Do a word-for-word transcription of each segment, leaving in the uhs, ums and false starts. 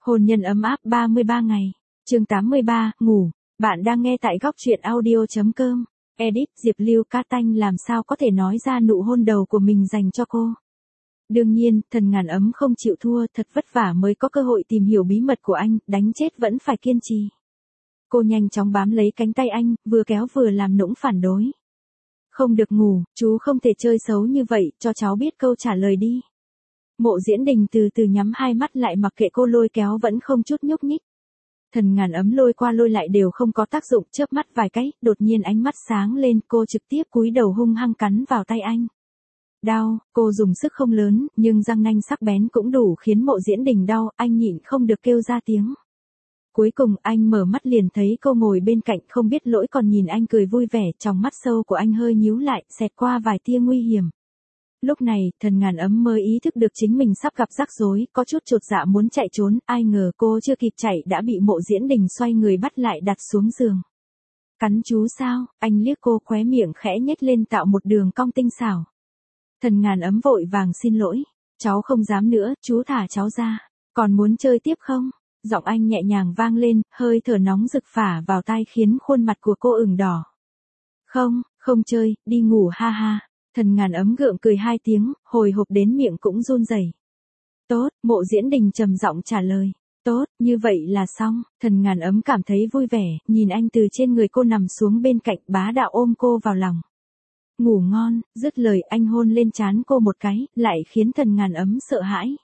Hôn nhân ấm áp ba mươi ba ngày. Chương tám mươi ba, ngủ. Bạn đang nghe tại góc truyện audio chấm com. Edit, Diệp Lưu Ca Tanh làm sao có thể nói ra nụ hôn đầu của mình dành cho cô. Đương nhiên, Thần Ngàn Ấm không chịu thua, thật vất vả mới có cơ hội tìm hiểu bí mật của anh, đánh chết vẫn phải kiên trì. Cô nhanh chóng bám lấy cánh tay anh, vừa kéo vừa làm nũng phản đối. Không được ngủ, chú không thể chơi xấu như vậy, cho cháu biết câu trả lời đi. Mộ Diễn Đình từ từ nhắm hai mắt lại mặc kệ cô lôi kéo vẫn không chút nhúc nhích. Thần Ngàn Ấm lôi qua lôi lại đều không có tác dụng, chớp mắt vài cái, đột nhiên ánh mắt sáng lên, cô trực tiếp cúi đầu hung hăng cắn vào tay anh. Đau, cô dùng sức không lớn, nhưng răng nanh sắc bén cũng đủ khiến Mộ Diễn Đình đau, anh nhịn không được kêu ra tiếng. Cuối cùng anh mở mắt liền thấy cô ngồi bên cạnh không biết lỗi còn nhìn anh cười vui vẻ, trong mắt sâu của anh hơi nhíu lại, xẹt qua vài tia nguy hiểm. Lúc này, Thần Ngàn Ấm mới ý thức được chính mình sắp gặp rắc rối, có chút chột dạ muốn chạy trốn, ai ngờ cô chưa kịp chạy đã bị Mộ Diễn Đình xoay người bắt lại đặt xuống giường. Cắn chú sao? Anh liếc cô, khóe miệng khẽ nhếch lên tạo một đường cong tinh xảo. Thần Ngàn Ấm vội vàng xin lỗi, cháu không dám nữa, chú thả cháu ra, còn muốn chơi tiếp không? Giọng anh nhẹ nhàng vang lên, hơi thở nóng rực phả vào tai khiến khuôn mặt của cô ửng đỏ. Không, không chơi, đi ngủ ha ha. Thần Ngàn Ấm gượng cười hai tiếng, hồi hộp đến miệng cũng run rẩy. Tốt, Mộ Diễn Đình trầm giọng trả lời. Tốt, như vậy là xong. Thần Ngàn Ấm cảm thấy vui vẻ, nhìn anh từ trên người cô nằm xuống bên cạnh, bá đạo ôm cô vào lòng. Ngủ ngon, dứt lời anh hôn lên trán cô một cái, lại khiến Thần Ngàn Ấm sợ hãi.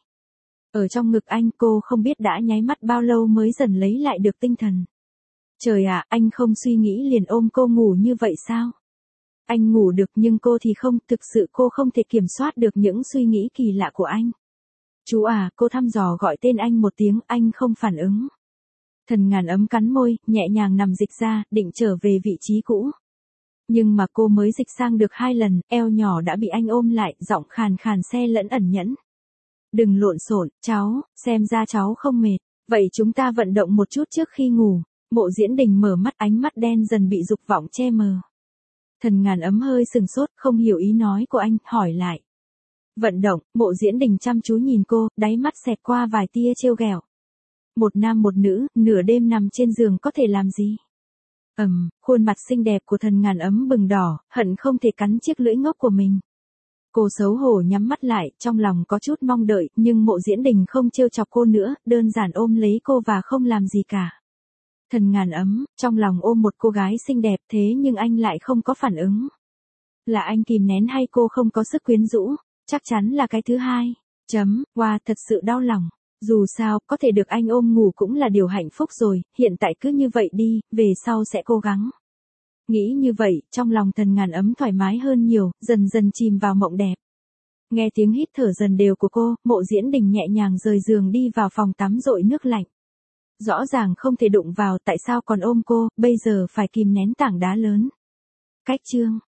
Ở trong ngực anh cô không biết đã nháy mắt bao lâu mới dần lấy lại được tinh thần. Trời ạ, anh không suy nghĩ liền ôm cô ngủ như vậy sao? Anh ngủ được nhưng cô thì không, thực sự cô không thể kiểm soát được những suy nghĩ kỳ lạ của anh. Chú à, cô thăm dò gọi tên anh một tiếng, anh không phản ứng. Thần Ngàn Ấm cắn môi, nhẹ nhàng nằm dịch ra, định trở về vị trí cũ. Nhưng mà cô mới dịch sang được hai lần, eo nhỏ đã bị anh ôm lại, giọng khàn khàn se lẫn ẩn nhẫn. Đừng lộn xộn, cháu, xem ra cháu không mệt, vậy chúng ta vận động một chút trước khi ngủ. Mộ Diễn Đình mở mắt, ánh mắt đen dần bị dục vọng che mờ. Thần Ngàn Ấm hơi sừng sốt, không hiểu ý nói của anh, hỏi lại. Vận động, Mộ Diễn Đình chăm chú nhìn cô, đáy mắt xẹt qua vài tia trêu ghẹo. Một nam một nữ, nửa đêm nằm trên giường có thể làm gì? Ầm, um, khuôn mặt xinh đẹp của Thần Ngàn Ấm bừng đỏ, hận không thể cắn chiếc lưỡi ngốc của mình. Cô xấu hổ nhắm mắt lại, trong lòng có chút mong đợi, nhưng Mộ Diễn Đình không trêu chọc cô nữa, đơn giản ôm lấy cô và không làm gì cả. Thần Ngàn Ấm, trong lòng ôm một cô gái xinh đẹp thế nhưng anh lại không có phản ứng. Là anh kìm nén hay cô không có sức quyến rũ? Chắc chắn là cái thứ hai. Chấm, wow, thật sự đau lòng. Dù sao, có thể được anh ôm ngủ cũng là điều hạnh phúc rồi, hiện tại cứ như vậy đi, về sau sẽ cố gắng. Nghĩ như vậy, trong lòng Thần Ngàn Ấm thoải mái hơn nhiều, dần dần chìm vào mộng đẹp. Nghe tiếng hít thở dần đều của cô, Mộ Diễn Đình nhẹ nhàng rời giường đi vào phòng tắm dội nước lạnh. Rõ ràng không thể đụng vào, tại sao còn ôm cô, bây giờ phải kìm nén tảng đá lớn. Cách chương.